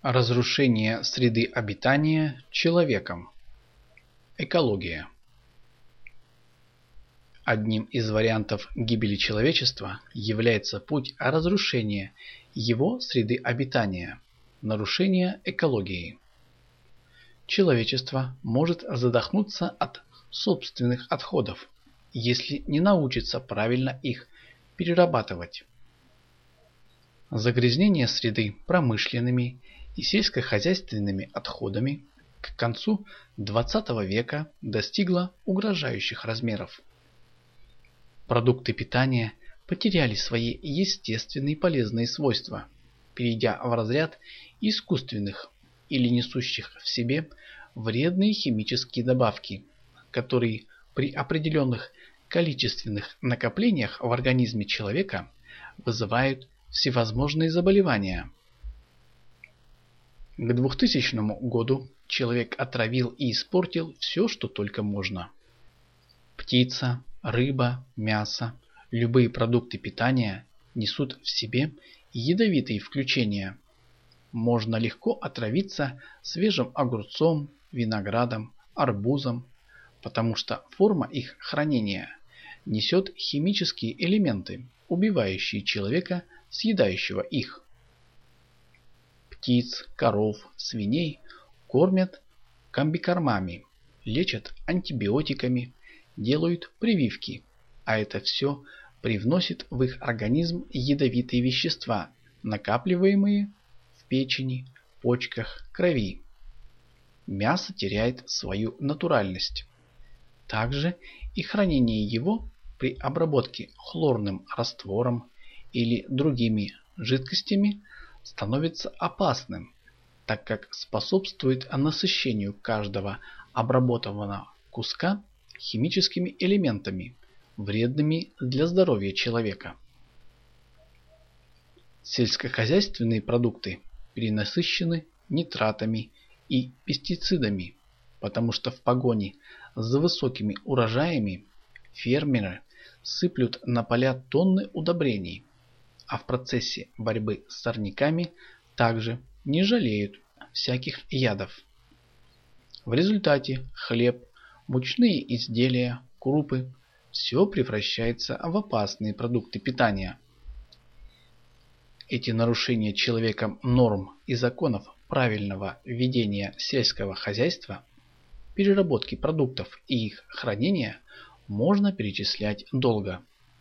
Разрушение среды обитания человеком. Экология. Одним из вариантов гибели человечества является путь разрушения его среды обитания, нарушение экологии. Человечество может задохнуться от собственных отходов, если не научится правильно их перерабатывать. Загрязнение среды промышленными и сельскохозяйственными отходами к концу XX века достигло угрожающих размеров. Продукты питания потеряли свои естественные полезные свойства, перейдя в разряд искусственных или несущих в себе вредные химические добавки, которые при определенных количественных накоплениях в организме человека вызывают всевозможные заболевания. К 2000 году человек отравил и испортил все, что только можно. Птица, рыба, мясо, любые продукты питания несут в себе ядовитые включения. Можно легко отравиться свежим огурцом, виноградом, арбузом, потому что форма их хранения несет химические элементы, убивающие человека, съедающего их. Птиц, коров, свиней кормят комбикормами, лечат антибиотиками, делают прививки, а это все привносит в их организм ядовитые вещества, накапливаемые в печени, почках, крови. Мясо теряет свою натуральность. Также и хранение его при обработке хлорным раствором или другими жидкостями становится опасным, так как способствует насыщению каждого обработанного куска химическими элементами, вредными для здоровья человека. Сельскохозяйственные продукты перенасыщены нитратами и пестицидами, потому что в погоне за высокими урожаями фермеры сыплют на поля тонны удобрений, а в процессе борьбы с сорняками также не жалеют всяких ядов. В результате хлеб, мучные изделия, крупы – все превращается в опасные продукты питания. Эти нарушения человеком норм и законов правильного ведения сельского хозяйства, переработки продуктов и их хранения можно перечислять долго.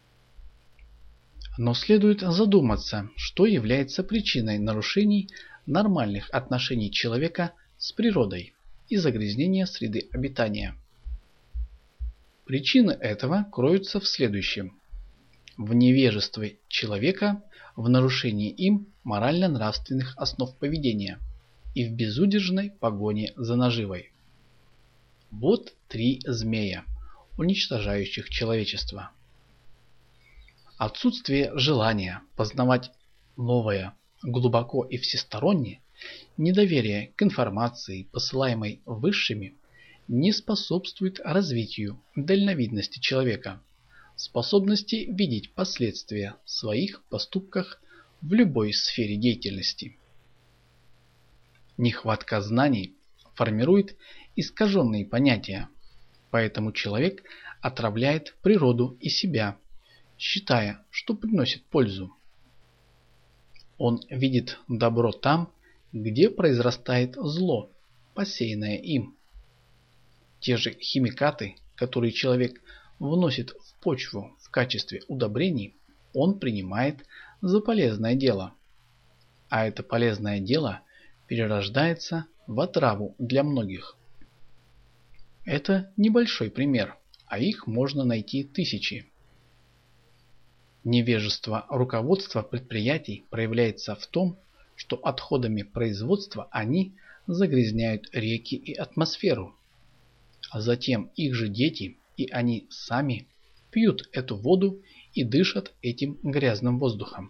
Но следует задуматься, что является причиной нарушений нормальных отношений человека с природой и загрязнения среды обитания. Причины этого кроются в следующем: в невежестве человека, в нарушении им морально-нравственных основ поведения и в безудержной погоне за наживой. Вот 3 змея, уничтожающих человечество. Отсутствие желания познавать новое глубоко и всесторонне, недоверие к информации, посылаемой высшими, не способствует развитию дальновидности человека, способности видеть последствия в своих поступках в любой сфере деятельности. Нехватка знаний формирует искаженные понятия, поэтому человек отравляет природу и себя, считая, что приносит пользу. Он видит добро там, где произрастает зло, посеянное им. Те же химикаты, которые человек вносит в почву в качестве удобрений, он принимает за полезное дело. А это полезное дело перерождается в отраву для многих. Это небольшой пример, а их можно найти тысячи. Невежество руководства предприятий проявляется в том, что отходами производства они загрязняют реки и атмосферу, а затем их же дети и они сами пьют эту воду и дышат этим грязным воздухом.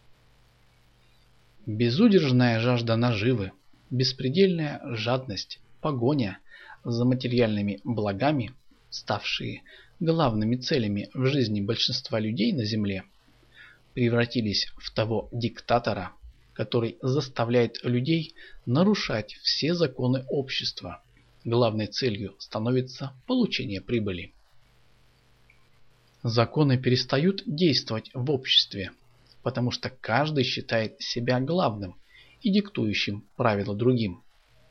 Безудержная жажда наживы, беспредельная жадность, погоня за материальными благами, ставшие главными целями в жизни большинства людей на Земле, превратились в того диктатора, который заставляет людей нарушать все законы общества. Главной целью становится получение прибыли. Законы перестают действовать в обществе, потому что каждый считает себя главным и диктующим правила другим.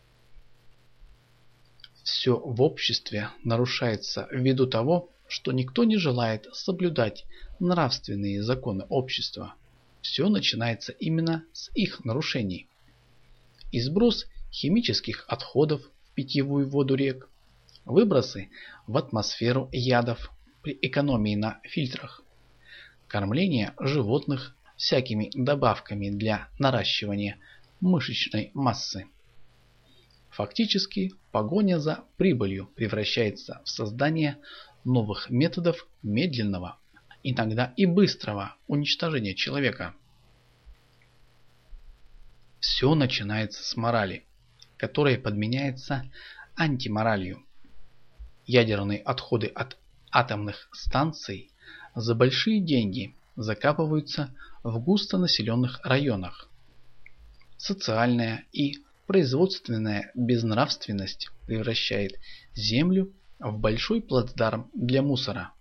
Все в обществе нарушается ввиду того, что никто не желает соблюдать нравственные законы общества. Все начинается именно с их нарушений. И сброс химических отходов в питьевую воду рек, выбросы в атмосферу ядов при экономии на фильтрах, кормление животных всякими добавками для наращивания мышечной массы. Фактически погоня за прибылью превращается в создание новых методов медленного, иногда и быстрого уничтожения человека. Все начинается с морали, которая подменяется антиморалью. Ядерные отходы от атомных станций за большие деньги закапываются в густонаселенных районах. Социальная и производственная безнравственность превращает землю в большой плацдарм для мусора.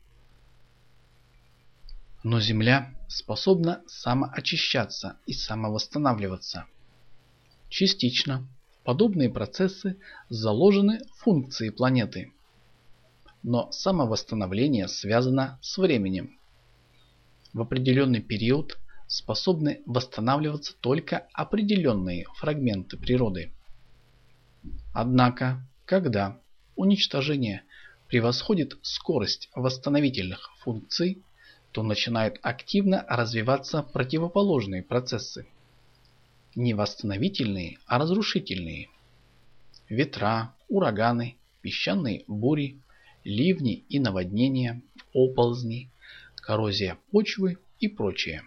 Но земля способна самоочищаться и самовосстанавливаться. Частично подобные процессы заложены в функции планеты. Но самовосстановление связано с временем. В определенный период способны восстанавливаться только определенные фрагменты природы. Однако, когда уничтожение превосходит скорость восстановительных функций, то начинают активно развиваться противоположные процессы. Не восстановительные, а разрушительные. Ветра, ураганы, песчаные бури, ливни и наводнения, оползни, коррозия почвы и прочее.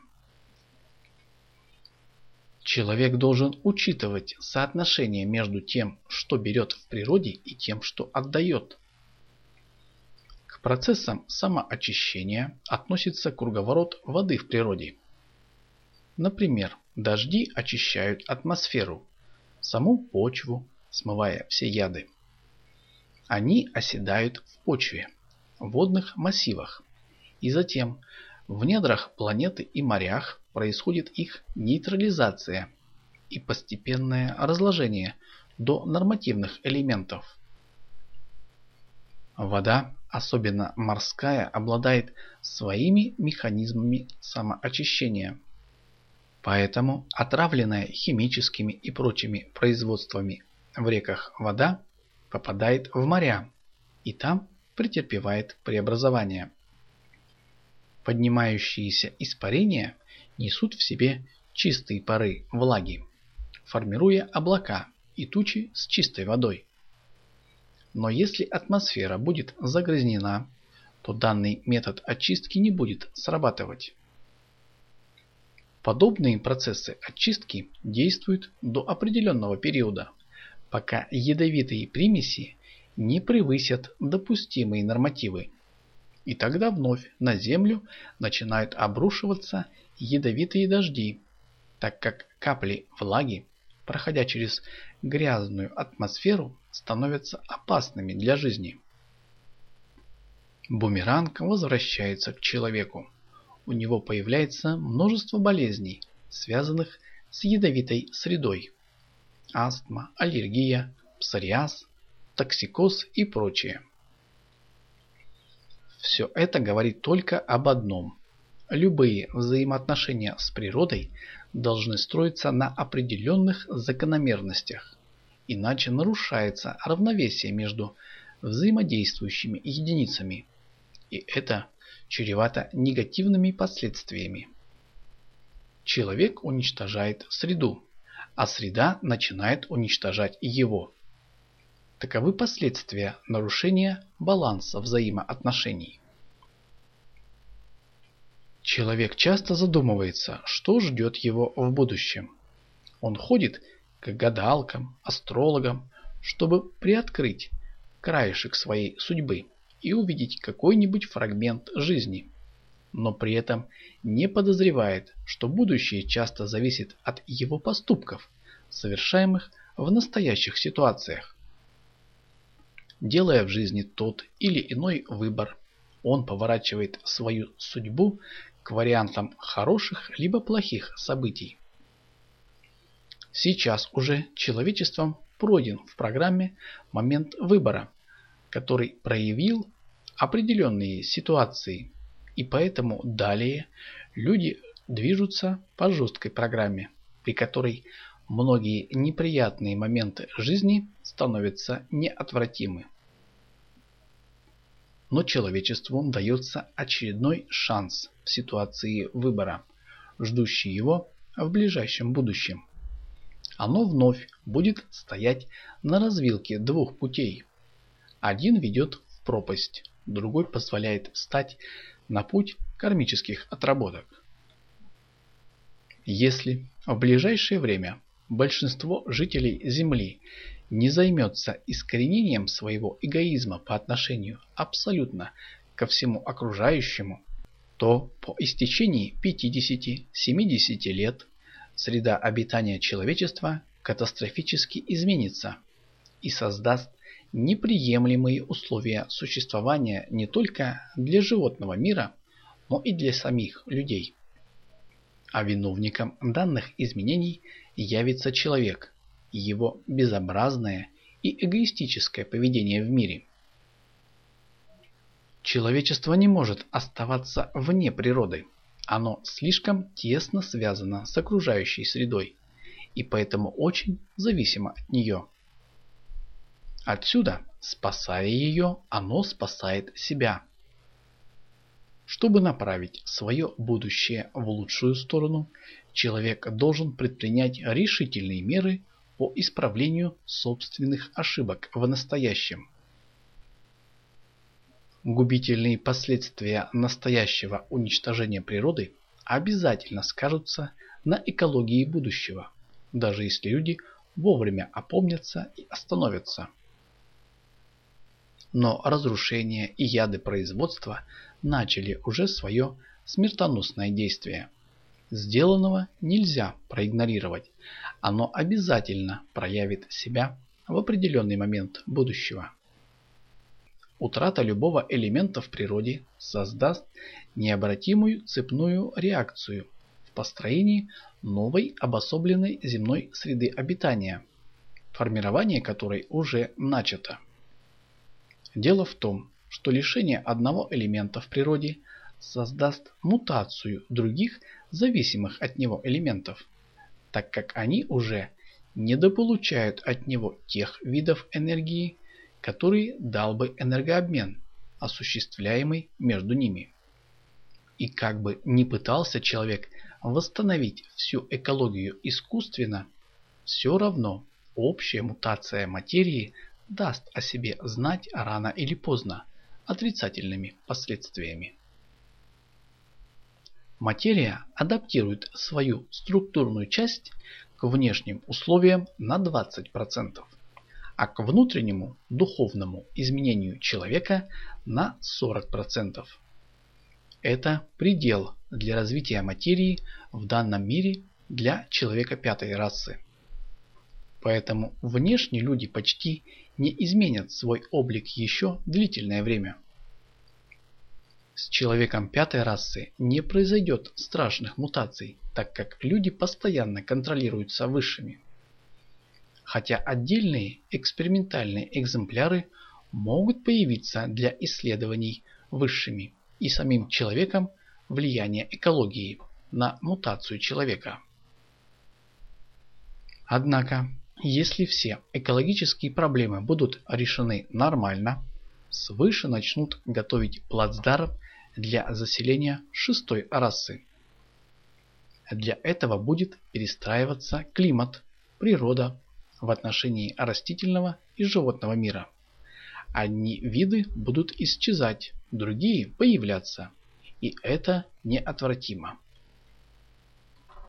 Человек должен учитывать соотношение между тем, что берет в природе, и тем, что отдает. К процессам самоочищения относится круговорот воды в природе. Например, дожди очищают атмосферу, саму почву, смывая все яды. Они оседают в почве, в водных массивах, и затем в недрах планеты и морях происходит их нейтрализация и постепенное разложение до нормативных элементов. Вода, особенно морская, обладает своими механизмами самоочищения. Поэтому отравленная химическими и прочими производствами в реках вода попадает в моря и там претерпевает преобразование. Поднимающиеся испарения несут в себе чистые пары влаги, формируя облака и тучи с чистой водой. Но если атмосфера будет загрязнена, то данный метод очистки не будет срабатывать. Подобные процессы очистки действуют до определенного периода, пока ядовитые примеси не превысят допустимые нормативы. И тогда вновь на Землю начинают обрушиваться ядовитые дожди, так как капли влаги, проходя через грязную атмосферу, становятся опасными для жизни. Бумеранг возвращается к человеку. У него появляется множество болезней, связанных с ядовитой средой. Астма, аллергия, псориаз, токсикоз и прочее. Все это говорит только об одном. Любые взаимоотношения с природой должны строиться на определенных закономерностях, иначе нарушается равновесие между взаимодействующими единицами, и это чревато негативными последствиями. Человек уничтожает среду, а среда начинает уничтожать его. Таковы последствия нарушения баланса взаимоотношений. Человек часто задумывается, что ждет его в будущем. Он ходит к гадалкам, астрологам, чтобы приоткрыть краешек своей судьбы и увидеть какой-нибудь фрагмент жизни. но при этом не подозревает, что будущее часто зависит от его поступков, совершаемых в настоящих ситуациях. Делая в жизни тот или иной выбор, он поворачивает свою судьбу к вариантам хороших либо плохих событий. Сейчас уже человечеством пройден в программе момент выбора, который проявил определенные ситуации, и поэтому далее люди движутся по жесткой программе, при которой многие неприятные моменты жизни становятся неотвратимы. Но человечеству дается очередной шанс в ситуации выбора, ждущий его в ближайшем будущем. Оно вновь будет стоять на развилке двух путей. Один ведет в пропасть, другой позволяет встать на путь кармических отработок. Если в ближайшее время большинство жителей Земли не займется искоренением своего эгоизма по отношению абсолютно ко всему окружающему, то по истечении 50-70 лет среда обитания человечества катастрофически изменится и создаст неприемлемые условия существования не только для животного мира, но и для самих людей. А виновником данных изменений явится человек и его безобразное и эгоистическое поведение в мире. Человечество не может оставаться вне природы. Оно слишком тесно связано с окружающей средой и поэтому очень зависимо от нее. Отсюда, спасая ее, оно спасает себя. Чтобы направить свое будущее в лучшую сторону, человек должен предпринять решительные меры по исправлению собственных ошибок в настоящем. Губительные последствия настоящего уничтожения природы обязательно скажутся на экологии будущего, даже если люди вовремя опомнятся и остановятся. Но разрушение и яды производства начали уже свое смертоносное действие. Сделанного нельзя проигнорировать, оно обязательно проявит себя в определенный момент будущего. Утрата любого элемента в природе создаст необратимую цепную реакцию в построении новой обособленной земной среды обитания, формирование которой уже начато. Дело в том, что лишение одного элемента в природе создаст мутацию других зависимых от него элементов, так как они уже недополучают от него тех видов энергии, которые дал бы энергообмен, осуществляемый между ними. И как бы ни пытался человек восстановить всю экологию искусственно, все равно общая мутация материи даст о себе знать рано или поздно отрицательными последствиями. Материя адаптирует свою структурную часть к внешним условиям на 20%, а к внутреннему духовному изменению человека на 40%. Это предел для развития материи в данном мире для человека пятой расы. Поэтому внешне люди почти не изменят свой облик еще длительное время. С человеком пятой расы не произойдет страшных мутаций, так как люди постоянно контролируются высшими. Хотя отдельные экспериментальные экземпляры могут появиться для исследований высшими и самим человеком влияния экологии на мутацию человека. Однако, если все экологические проблемы будут решены нормально, свыше начнут готовить плацдарм для заселения шестой расы. Для этого будет перестраиваться климат, природа в отношении растительного и животного мира. Одни виды будут исчезать, другие появляться, и это неотвратимо.